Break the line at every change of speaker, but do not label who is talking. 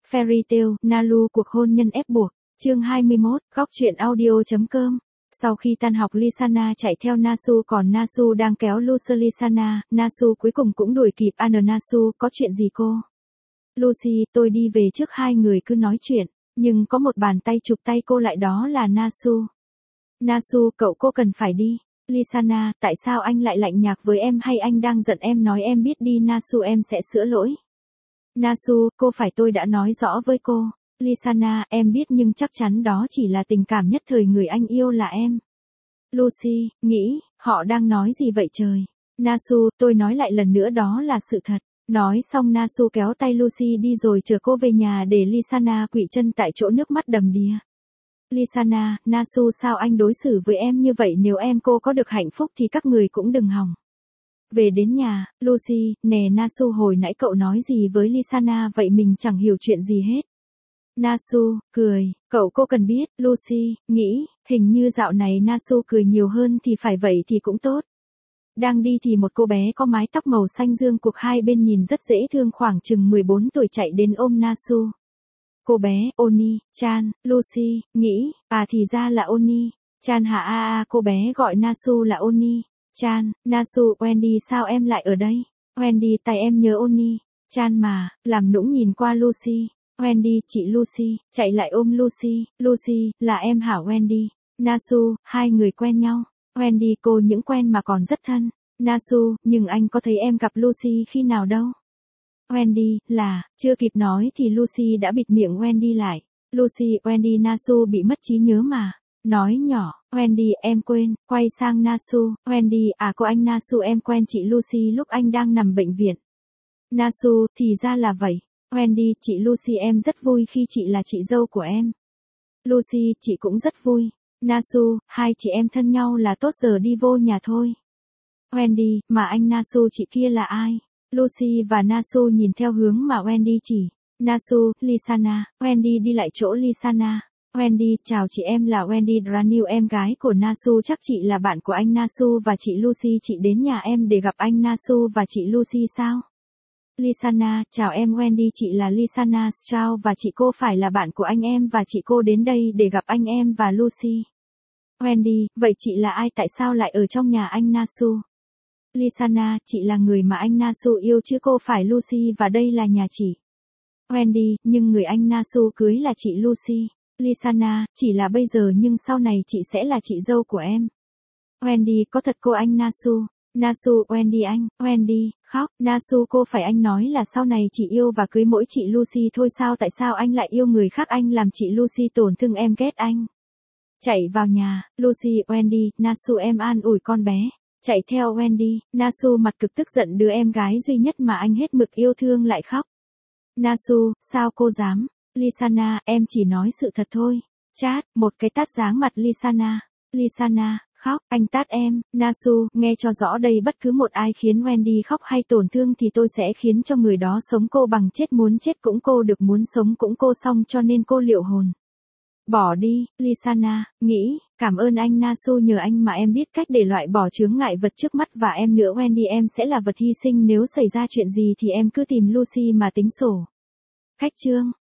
Fairy Tail, Nalu cuộc hôn nhân ép buộc, chương 21, góc truyện audio.com. Sau khi tan học Lisana chạy theo Nasu còn Nasu đang kéo Lucy Lisana, Nasu cuối cùng cũng đuổi kịp Nasu, có chuyện gì cô? Lucy, tôi đi về trước hai người cứ nói chuyện, nhưng có một bàn tay chụp tay cô lại đó là Nasu. Nasu, cậu cô cần phải đi. Lisana, tại sao anh lại lạnh nhạt với em hay anh đang giận em nói em biết đi Nasu em sẽ sửa lỗi. Nasu, cô phải tôi đã nói rõ với cô. Lisana, em biết nhưng chắc chắn đó chỉ là tình cảm nhất thời người anh yêu là em. Lucy, nghĩ, họ đang nói gì vậy trời? Nasu, tôi nói lại lần nữa đó là sự thật. Nói xong Nasu kéo tay Lucy đi rồi chở cô về nhà để Lisana quỵ chân tại chỗ nước mắt đầm đìa. Lisana, Nasu sao anh đối xử với em như vậy nếu em cô có được hạnh phúc thì các người cũng đừng hòng. Về đến nhà, Lucy, nè Nasu hồi nãy cậu nói gì với Lisana vậy mình chẳng hiểu chuyện gì hết. Nasu, cười, cậu cô cần biết, Lucy, nghĩ, hình như dạo này Nasu cười nhiều hơn thì phải vậy thì cũng tốt. Đang đi thì một cô bé có mái tóc màu xanh dương cuộc hai bên nhìn rất dễ thương khoảng chừng 14 tuổi chạy đến ôm Nasu. Cô bé, Oni, Chan, Lucy, nghĩ, thì ra là Oni. Chan hả cô bé gọi Nasu là Oni. Chan, Nasu, Wendy sao em lại ở đây? Wendy tại em nhớ Oni. Chan mà, làm nũng nhìn qua Lucy. Wendy, chị Lucy, chạy lại ôm Lucy. Lucy, là em hả Wendy? Nasu, hai người quen nhau. Wendy, cô những quen mà còn rất thân. Nasu, nhưng anh có thấy em gặp Lucy khi nào đâu? Wendy, chưa kịp nói thì Lucy đã bịt miệng Wendy lại. Lucy, Wendy Nasu bị mất trí nhớ mà. Nói nhỏ, Wendy, em quên, quay sang Nasu, Wendy, cô anh Nasu em quen chị Lucy lúc anh đang nằm bệnh viện. Nasu, thì ra là vậy. Wendy, chị Lucy em rất vui khi chị là chị dâu của em. Lucy, chị cũng rất vui. Nasu, hai chị em thân nhau là tốt giờ đi vô nhà thôi. Wendy, mà anh Nasu chị kia là ai? Lucy và Nasu nhìn theo hướng mà Wendy chỉ. Nasu, Lisana, Wendy đi lại chỗ Lisana. Wendy, chào chị em là Wendy Daniel em gái của Nasu chắc chị là bạn của anh Nasu và chị Lucy chị đến nhà em để gặp anh Nasu và chị Lucy sao? Lisana, chào em Wendy chị là Lisana Strauss và chị cô phải là bạn của anh em và chị cô đến đây để gặp anh em và Lucy. Wendy, vậy chị là ai tại sao lại ở trong nhà anh Nasu? Lisana, chị là người mà anh Nasu yêu chứ cô phải Lucy và đây là nhà chị. Wendy, nhưng người anh Nasu cưới là chị Lucy. Lisana, chỉ là bây giờ nhưng sau này chị sẽ là chị dâu của em. Wendy, có thật cô anh Nasu? Nasu, Wendy anh, Wendy, khóc, Nasu cô phải anh nói là sau này chị yêu và cưới mỗi chị Lucy thôi sao tại sao anh lại yêu người khác anh làm chị Lucy tổn thương em ghét anh. Chạy vào nhà, Lucy, Wendy, Nasu em an ủi con bé. Chạy theo Wendy, Nasu mặt cực tức giận đứa em gái duy nhất mà anh hết mực yêu thương lại khóc. Nasu, sao cô dám? Lisana, em chỉ nói sự thật thôi. Chát, một cái tát giáng mặt Lisana. Lisana, khóc, anh tát em. Nasu, nghe cho rõ đây bất cứ một ai khiến Wendy khóc hay tổn thương thì tôi sẽ khiến cho người đó sống cô bằng chết muốn chết cũng cô được muốn sống cũng cô xong cho nên cô liệu hồn. Bỏ đi, Lisana, nghĩ, cảm ơn anh Nasu nhờ anh mà em biết cách để loại bỏ chướng ngại vật trước mắt và em nữa Wendy em sẽ là vật hy sinh nếu xảy ra chuyện gì thì em cứ tìm Lucy mà tính sổ. Khách chương.